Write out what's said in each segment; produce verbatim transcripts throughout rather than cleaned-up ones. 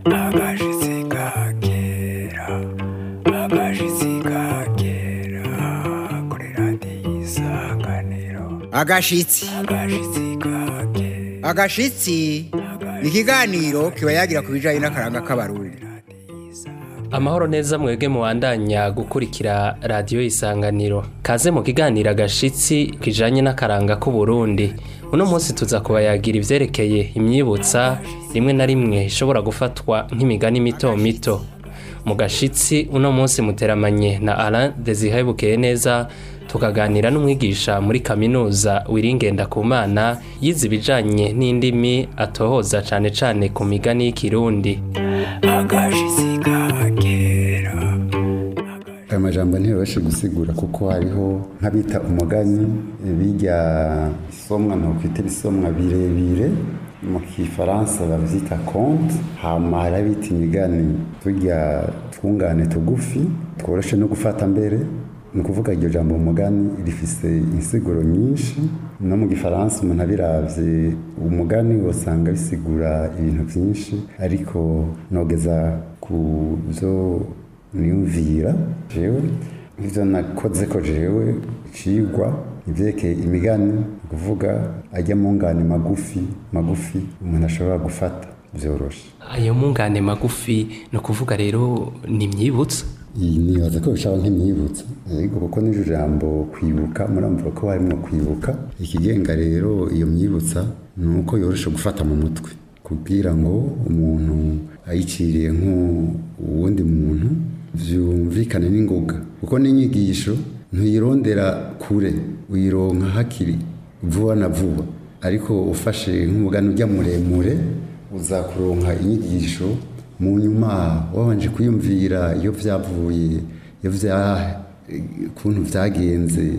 agashitsi kagera agashitsi kagera kuri radiyo isanganiro agashitsi agashitsi ni ikiganiro kiba yagira ku bijyanye n'akaranga k'abarundi. Amahoro neza mwebwe muwandanya gukurikira radiyo isanganiro, kaze mu kiganiro agashitsi kijanye n'akaranga k'u Burundi. Uno munsi tuza kubayagira ivyerekeye imyibutsa rimwe na rimwe ishobora gufatwa nk'imigani mito mito. Mu gashitsi uno munsi muteramanye na Alain Desire Bukeyeneza, tukaganira n'umwigisha muri kaminuza Wiringendakumana yize ibijanye n'indimi, atohoza cane cane ku migani y'ikirundi. agashitsi kagera aya majambo ntiroshe gusigura kuko hariho nk'abita umugani bijya isomwa ntokwita ibisomwa birebire mu kifaransa bavyita conte, hama harabita imigani turya twungane tugufi tworoshe no gufata mbere. Ni ukuvuga iryo jambo umugani rifise insiguro nyinshi, no mu gifaransa umuntu abiravye umugani wosanga bisigura ibintu byinshi, ariko nogeza ku byo niyumvira jewe ivyo nakoze ko jewe cigwa ivyekeye imigani, kuvuga ajya mu ngane magufi magufi umuntu ashobora gufata vyoroshe. Ayo mungane magufi no kuvuga rero ni imyibutsa. Iyi nibaza ko bishaba nk'imyibutsa, yego kuko n'ijuru jambo kwibuka muramvuga ko harimo kwibuka. Ikigenga rero iyo myibutsa nuko yoroshe gufata mu mutwe kugira ngo umuntu ayiciriye nk'uwundi muntu vyumvikane n'ingoga, kuko n'inyigisho ntuyirondera kure, uyironka hakiri vuba na vuba. Ariko ufashe nk'umugani ujya muremure uzakuronka inyigisho mu nyuma wabanje kwiyumvira iyo vyavuye, iyo vya kuntu vyagenze,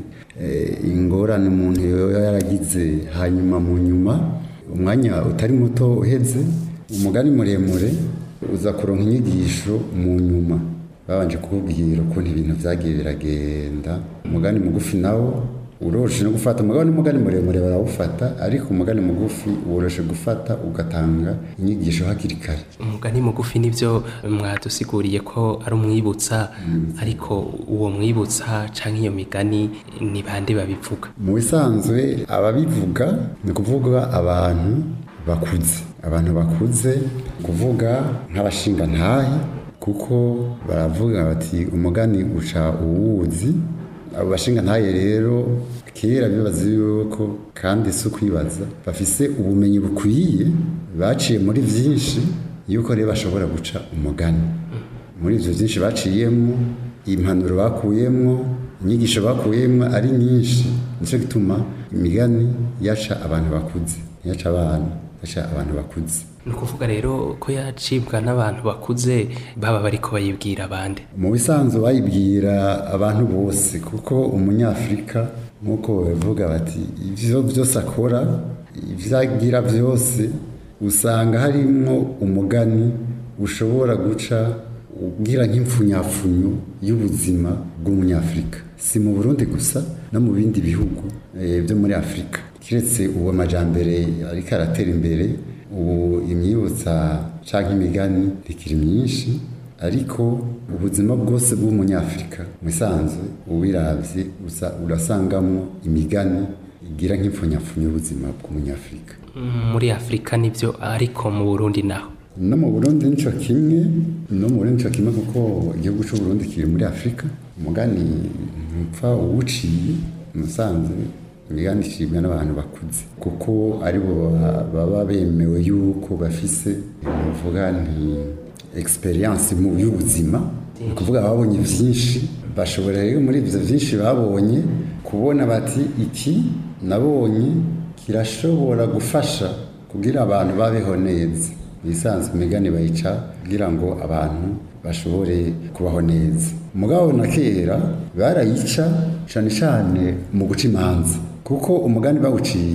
ingorane umuntu yaragize, hanyuma mu nyuma umwanya utari muto uheze umugani muremure uza kuronka inyigisho mu nyuma babanje kukubwira ukuntu ibintu vyagiye biragenda. Umugani mugufi nawo uroshe no gufata, umugani mugani muremure barawufata, ariko umugani mugufi uroshe gufata ugatanga inyigisho hakiri kare. Umugani mugufi nivyo mwadusiguriye ko ari umwibutsa, mm. ariko uwo mwibutsa canke iyo migani ni bande babivuga? Mu bisanzwe ababivuga ni kuvuga abantu bakuze, abantu bakuze kuvuga nk'abashinga ntahe, kuko baravuga bati umugani uca uwuzi. Abo bashinga ntaye rero kera bibaza yuko, kandi si ukwibaza, bafise ubumenyi bukwiye, baciye muri vyinshi, yuko rero bashobora guca umugani. Muri ivyo vyinshi baciyemo, impanuro bakuyemwo, inyigisho bakuyemwo ari nyinshi. Nico gituma imigani yaca abantu bakuze, yaca abana, yaca abantu bakuze. Ni ukuvuga rero ko yacibwa n'abantu bakuze, baba bariko bayibwira abandi? Mu bisanzwe bayibwira abantu bose, kuko umunyafrika nk'uko bavuga bati ivyo vyose akora, ivyagira vyose usanga harimwo umugani ushobora guca ubwira nk'impfunyapfunyo y'ubuzima bw'umunyafrika. Si mu Burundi gusa, no mu bindi bihugu byo muri Afrika. Kiretse uwo majambere ariko aratera imbere, ubu imyibutsa canke imigani ikiri myinshi, ariko ubuzima bwose bw'umunyafrika musanzwe ubiravye urasangamwo imigani igira nk'impfunyapfunyo y'ubuzima bw'umunyafrika. Muri Afrika nivyo, ariko mu Burundi naho? No mu Burundi nico kimwe, no mu Burundi nico kimwe, kuko igihugu c'u Burundi kiri muri Afrika. Umugani mpfa uwuciye musanzwe imigani icibwa n'abantu bakuze, kuko aribo baba bemewe yuko bafise uvuga nti experience mu y'ubuzima, ni kuvuga babonye vyinshi, bashobora rero muri ivyo vyinshi babonye kubona bati iki nabonye kirashobora gufasha kugira abantu babeho neza. Bisanzwe imigani bayica kugira ngo abantu bashobore kubaho neza. Mugabo na kera barayica cane cane mu guca imanza, kuko umugani bawuciye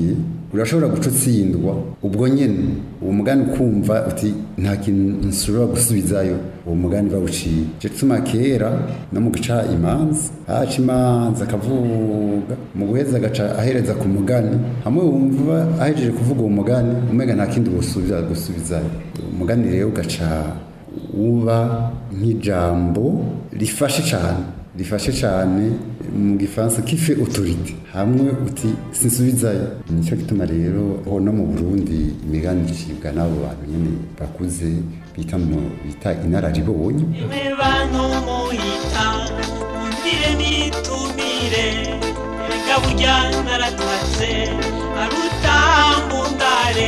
urashobora guca utsindwa ubwo nyene uwo mugani ukumva uti nta kintu nshobora gusubizayo uwo mugani bawuciye je tuma kera no mu guca imanza haca imanza akavuga mu guheza agaca ahereza ku mugani hamwe wumva ahejeje kuvuga uwo mugani umenga nta kindi bosubiza gusubizayo umugani rero ugaca uba nk'ijambo rifashe cyane rifashe cyane mu gifaransa kife autorité hamwe uti sinsubizayo nicyo gituma rero ho no mu Burundi imigani icibwa n'abo bantu nyene bakuze bita mu bita inararibonye bantu muhita undire nitumire gaburya naratatse arutambundare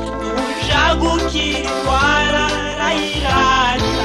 ujagukirwara rayirata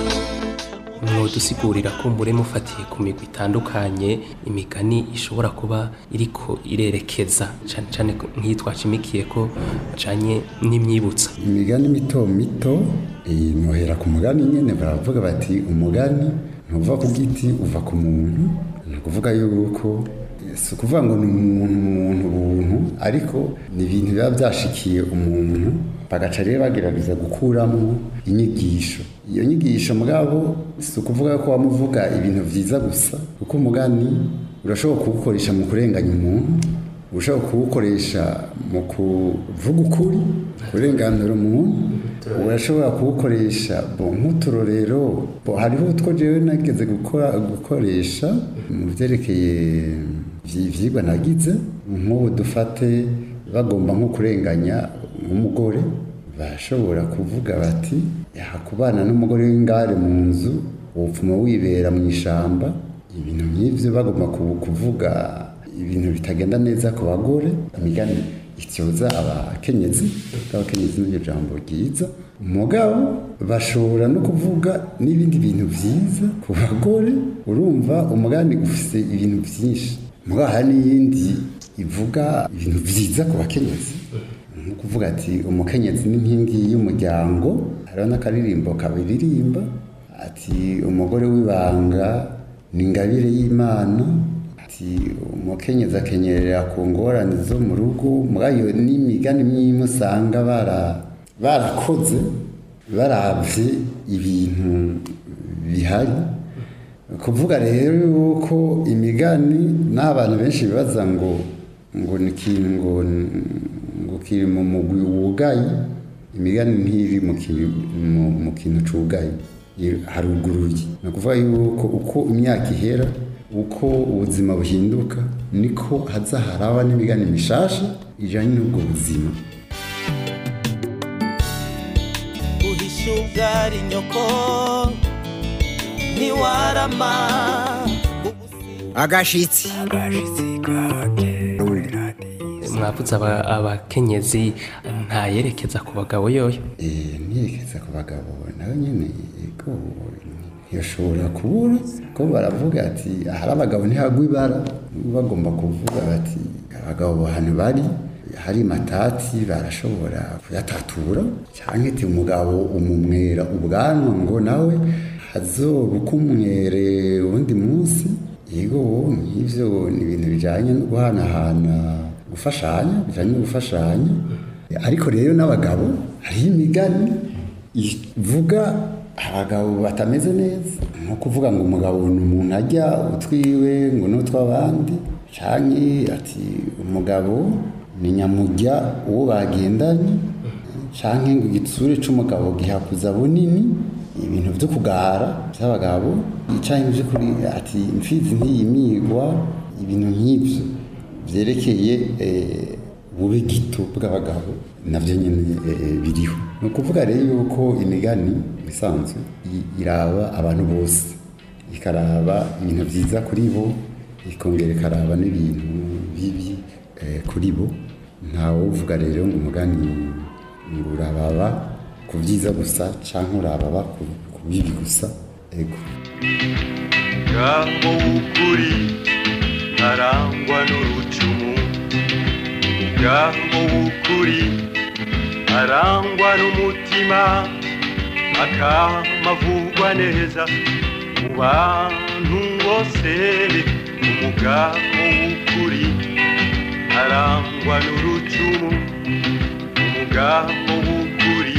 dusigurira ko mbure mufatiye ku migwi itandukanye imigani ishobora kuba iriko irerekeza cyane cyane nk'itwacimikiye ko canye n'imyibutsa imigani mito mito inohera ku mugani nyene baravuga bati umugani ntuva ku giti uva ku muntu ni kuvuga yuko si ukuvuga ngo ni umuntu umuntu buntu ariko ni ibintu biba byashikiye umuntu bagaca rero bagerageza gukuramo inyigisho iyo nyigisho mugabo si ukuvuga ko wamuvuga ibintu vyiza gusa kuko umugani urashobora kuwukoresha mu kurenganya umuntu urashobora kuwukoresha mu kuvuga ukuri kurenganura umuntu urashobora kuwukoresha bo nk'uturorero bo hariho utwo jewe nageze gukora gukoresha mu vyerekeye ivyigwa nagize nk'ubu dufate bagomba nko kurenganya nk'umugore bashobora kuvuga bati yakubana n'umugore w'ingare mu nzu wopfuma wibera mu ishamba ibintu nk'ivyo bagomba kuvuga ibintu bitagenda neza ku bagore imigani ityoza abakenyezi abakenyezi n'iryo jambo ryiza umugabo bashobora no kuvuga n'ibindi bintu vyiza ku bagore urumva umugani ufise ibintu vyinshi mugabo hari n'iyindi ivuga ibintu vyiza ku bakenyezi nko kuvuga ati umukenyezi n'inkingi y'umuryango hariho n'akaririmbo kabiririmba ati umugore w'ibanga ni ingabire y'Imana ati umukenyezi akenyerera ku ngorane zo mu rugo mugayo n'imigani myinshi usanga bara barakoze baravye ibintu bihari kuvuga rero yuko imigani n'abantu benshi bibaza ngo ngo ni kintu ngo ngo kiri mu mugwi wugaye imigani ntiri mu mu kintu cugaye haruguruye no kuvuga yuko uko imyaka ihera uko ubuzima buhinduka niko haza haraba n'imigani mishasha ijanye n'ubwo buzima uhishugari nyoko niwarama agashitsi mwavuze abakenyezi ntayerekeza ku bagabo yoyo eh niyerekeza ku bagabo nawe nyene ego yoshobora kubura ko baravuga ati hari abagabo ntihagwa ibara bagomba kuvuga bati abagabo hano bari hari matati barashobora kuyatatura cyangwa ati umugabo umumwera ubwanwa ngo nawe hazobukumwere ubundi munsi yego nk'ivyo ni ibintu bijanye no guhanahana gufashanya bijanye no gufashanya ariko rero n'abagabo hari imigani ivuga abagabo batameze neza nko kuvuga ngo umugabo ni umuntu ajya utwiwe ngo n'utw'abandi canke ati umugabo ni nyamujya uwo bagendanye canke ngo igitsure c'umugabo gihakuza bunini ibintu byo kugara by'abagabo canke byo kuri ati imfizi ntiyimigwa ibintu nk'ivyo vyerekeye bube gito bw'abagabo navyo nyene biriho no kuvuga rero yuko imigani bisanzwe iraba abantu bose ikaraba ibintu vyiza kuri bo ikongera ikaraba n'ibintu bibi kuri bo ntawe uvuga rero ngo umugani urababa ku vyiza gusa canke urababa ku bibi gusa ego Gambo ukuri arangwa n'urucumu Gambo ukuri arangwa n'umutima akamavugwa neza mu bantu bose umugabo w'ukuri arangwa n'urucumu umugabo w'ukuri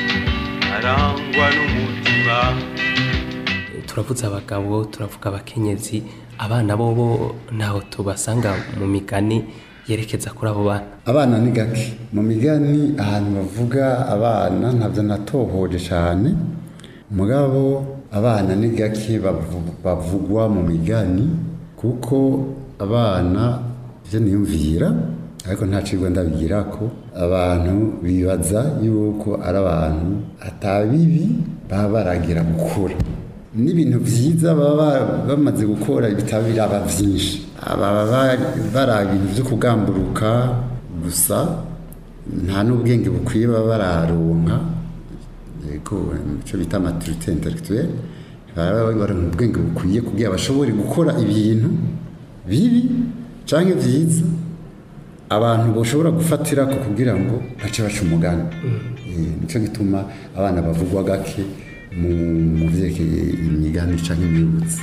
arangwa n'umutima. Turavuze abagabo, turavuga abakenyezi, abana bobo ntaho tubasanga mu migani yerekeza kuri abo bana. Abana ni gake mu migani, ahantu bavuga abana ntabyo natohoje cyane, mugabo abana ni gake bavugwa mu migani, kuko abana byo niyumvira, ariko nta cigwa ndabigira ko abantu bibaza yuko ari abantu atabibi baba baragira gukura, n'ibintu byiza baba bamaze gukora bitaba biraba byinshi, baba bari ibintu byo kugamburuka gusa, nta n'ubwenge bukwiye baba bararonka, yego icyo bita maturité intellectuelle, baba bari mu bwenge bukwiye kugira bashobore gukora ibintu bibi canke byiza abantu bashobora gufatira ko kugira ngo bace baca umugani. Nico gituma abana bavugwa gake mu vyerekeye imigani canke imibutso.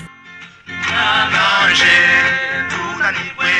Nanje tunanirwe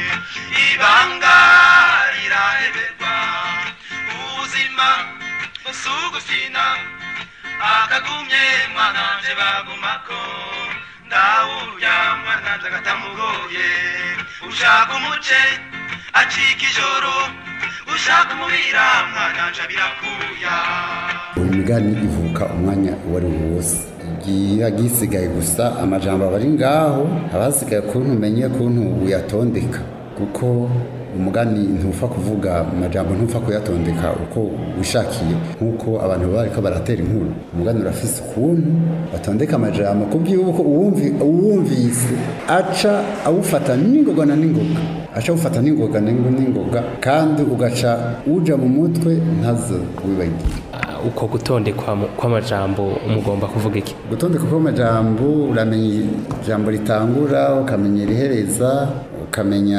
ibanga riraheberwa, ubuzima busugufina akagumye mwananje bagumako, ndawurya mwananje agatamugoye, ushaka umuce acika ijoro, ushaka umubira mwananje birakuya. Imigani ivuka umwanya wari wose, igihe gisigaye gusa amajambo bari ngaho, abasigaye kuntu umenye kuntu uyatondeka, kuko umugani ntufa kuvuga amajambo, ntufa kuyatondeka uko wishakiye, nkuko abantu bariko baratera inkuru. Umugani urafise ukuntu batondeka amajambo kubyuko uwumvi uwumvise aca awufata n'ingoga na n'ingoga, aca awufata n'ingoga n'ingoga, kandi ugaca uja mu mutwe ntazo wibagira. Uko gutondekwa kw'amajambo umugomba kuvuga iki? Gutondeka kw'amajambo, uramenya ijambo ritangura, ukamenya irihereza, ukamenya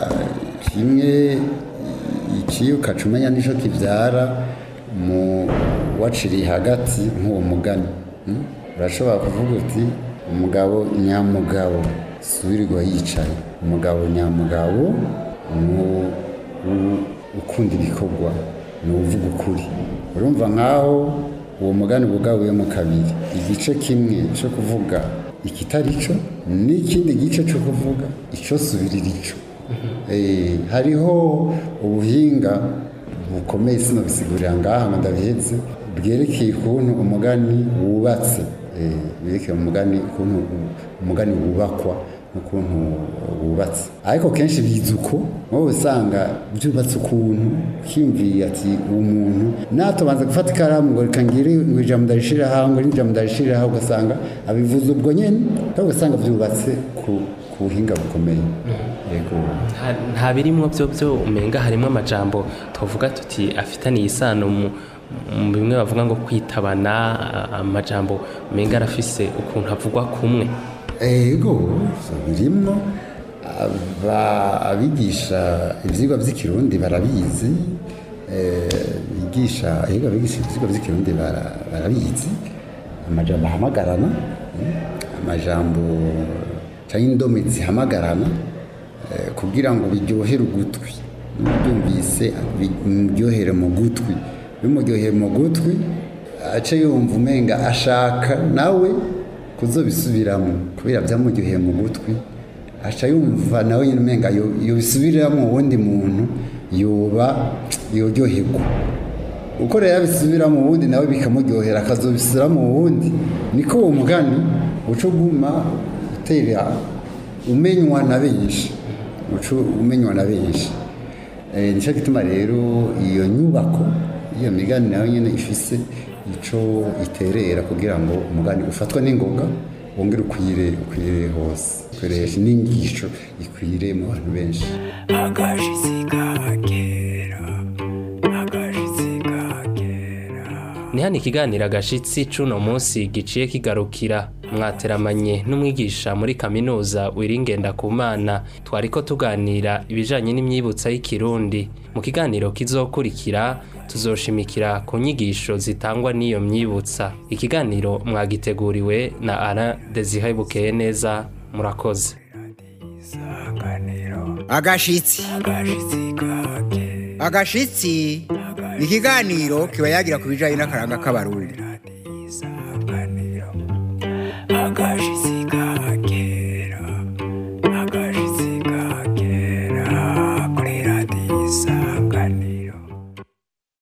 kimwe iki, ukaca umenya n'icyo kibyara mu waciriye hagati nk'uwo mugani. Urashobora kuvuga uti umugabo nyamugabo subirirwa yicaye, umugabo nyamugabo ukunda ibikorwa ni uvuga ukuri. Urumva nkaho uwo mugani bugabuyemo kabiri, igice kimwe cyo kuvuga ikitari cyo n'ikindi gice cyo kuvuga icyo subirira ico. Eh, hariho ubuhinga bukomeye sino bisigurira ngaha ngo ndabiheze, bwerekeye ukuntu umugani wubatse, eh bwerekeye umugani ukuntu umugani wubakwa n'ukuntu wubatse. Ariko kenshi bizuko wowe usanga byubatse ukuntu kimviye ati umuntu natobanza gufata ikaramu ngo rikangire ngo ijambo ndarishira ha ngo ijambo ndarishira ha, ugasanga abivuze ubwo nyene, kandi ugasanga byubatse ku kuhinga bukomeye. Yego nta birimwo byo byo umenga harimo amajambo tuvuga tuti afitaniye isano mu bimwe bavuga ngo kwitabana, amajambo umenga arafise ukuntu avugwa kumwe. Ego birimwo, abigisha ivyigwa vy'ikirundi barabizi, bigisha ego abigisha ivyigwa vy'ikirundi barabizi, amajambo ahamagarana, amajambo canke indome zihamagarana kugira ngo biryohere ugutwi, byumvise biryohere mu gutwi, bimuryohere mu gutwi ace yumva umenga ashaka nawe kuzobisubiramo kubera byamuryoheye mu gutwi, aca yumva nawe nyine umenga yo bisubiramo uwundi muntu yoba yoryoherwa. Uko rero yabisubiramo uwundi nawe bikamuryohera akazobisubiramo uwundi, niko uwo mugani uco guma utera umenywa na benshi, uco umenywa na benshi. Eh nico gituma rero iyo nyubako iyo migani nayo nyene ifise ico iterera kugira ngo umugani ufatwa n'ingoga wongere ukwire ukwire hose, ukoresha n'ingisho ikwire mu bantu benshi. Akashitsi kakera, akashitsi kakera. Ni hano ikiganiro agashitsi cuno munsi giciye kigarukira. Mwateramanye n'umwigisha muri kaminuza Wiringenda Kumana, twariko tuganira ibijanye n'imyibutsa y'ikirundi. Mu kiganiro kizokurikira tuzoshimikira ku nyigisho zitangwa n'iyo myibutsa. Ikiganiro mwagiteguriwe na Alain Desire Bukeye neza. Murakoze. Isanganiro. agashitsi agashitsi ni ikiganiro kiba yagira ku bijanye n'akaranga k'abarundi. agashitsi